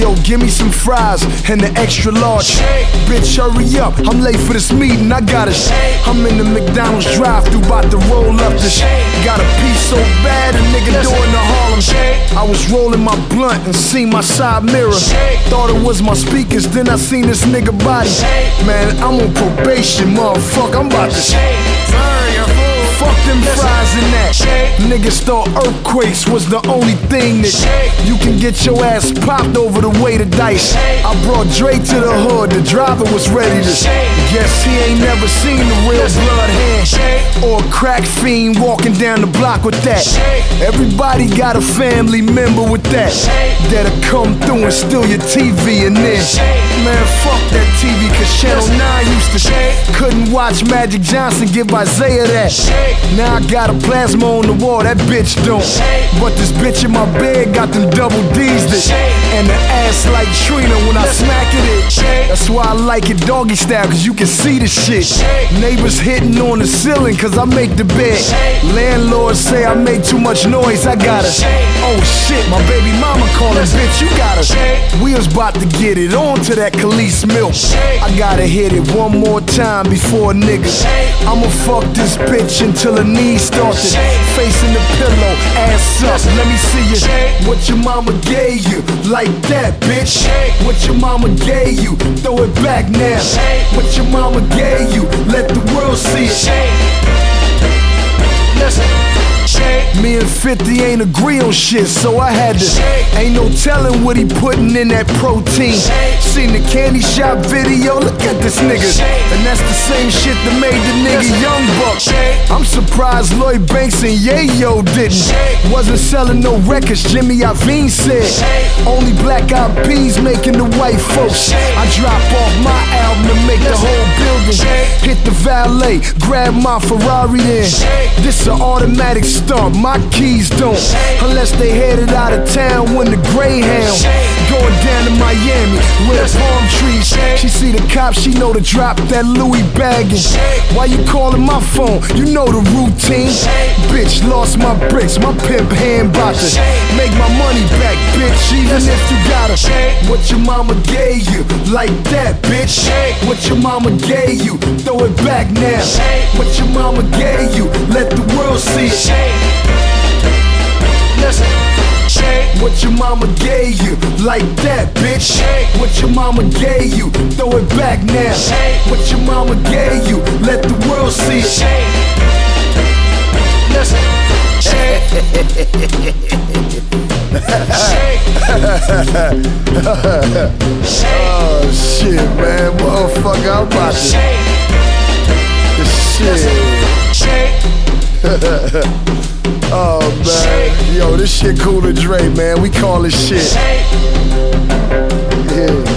yo, give me some fries and the extra large. Bitch, hurry up, I'm late for this meeting, I gotta I'm in the McDonald's drive-thru, about to roll up this. Got a piece so bad, a nigga doing the Harlem. I was rolling my blunt and seen my side mirror. Thought it was my speakers, then I seen this nigga body. Man, I'm on probation, motherfucker, I'm about to fuck them fries and that. Niggas thought earthquakes was the only thing that you can get your ass popped over the way to dice. I brought Dre to the hood, the driver was ready to guess he ain't never seen the real blood hand or a crack fiend walking down the block with that. Everybody got a family member with that that'll come through and steal your TV and then man, fuck that TV, cause Channel 9 used to couldn't watch Magic Johnson give Isaiah that. Now I got a plasma on the wall, that bitch don't. But this bitch in my bed got them double D's that. And the ass like Trina when I smack it. That's why I like it doggy style, cause you can see the shit. Neighbors hitting on the ceiling cause I make the bed. Landlords say I make too much noise, I gotta. Oh shit, my baby mama calling, bitch, you gotta. We was about to get it on to that Khalees milk. I gotta hit it one more time before a nigga. I'ma fuck this bitch until her knees started. Facing the pillow, ass up, let me see you. What your mama gave you, like that, bitch. What your mama gave you, throw it back now. What your mama gave you, let the world see it. Listen. Me and 50 ain't agree on shit, so I had to. Ain't no telling what he putting in that protein. Seen the candy shop video, look at this nigga. And that's the same shit that made the nigga Young Buck. I'm surprised Lloyd Banks and Yayo didn't. Wasn't selling no records, Jimmy Iovine said. Only Black Eyed Peas making the white folks. I drop off my album and make the whole building. Hit the valet, grab my Ferrari then. This an automatic start, my keys don't. Unless they headed out of town when the Greyhound going down to Miami, where palm trees. She see the cops, she know to drop that Louis bagging. Why you calling my phone? You know the routine. Bitch, lost my bricks, my pimp hand bout to make my money back, bitch, even if you gotta. What your mama gave you, like that, bitch. What your mama gave you, throw it back now. What your mama gave you, let the world see it. Listen. What your mama gave you, like that, bitch. What your mama gave you, throw it back now. What your mama gave you, let the world see it. Listen. Oh shit, man, motherfucker, I'm about to. Shit. Oh man, yo, this shit cool to Dre, man. We call it shit. Yeah.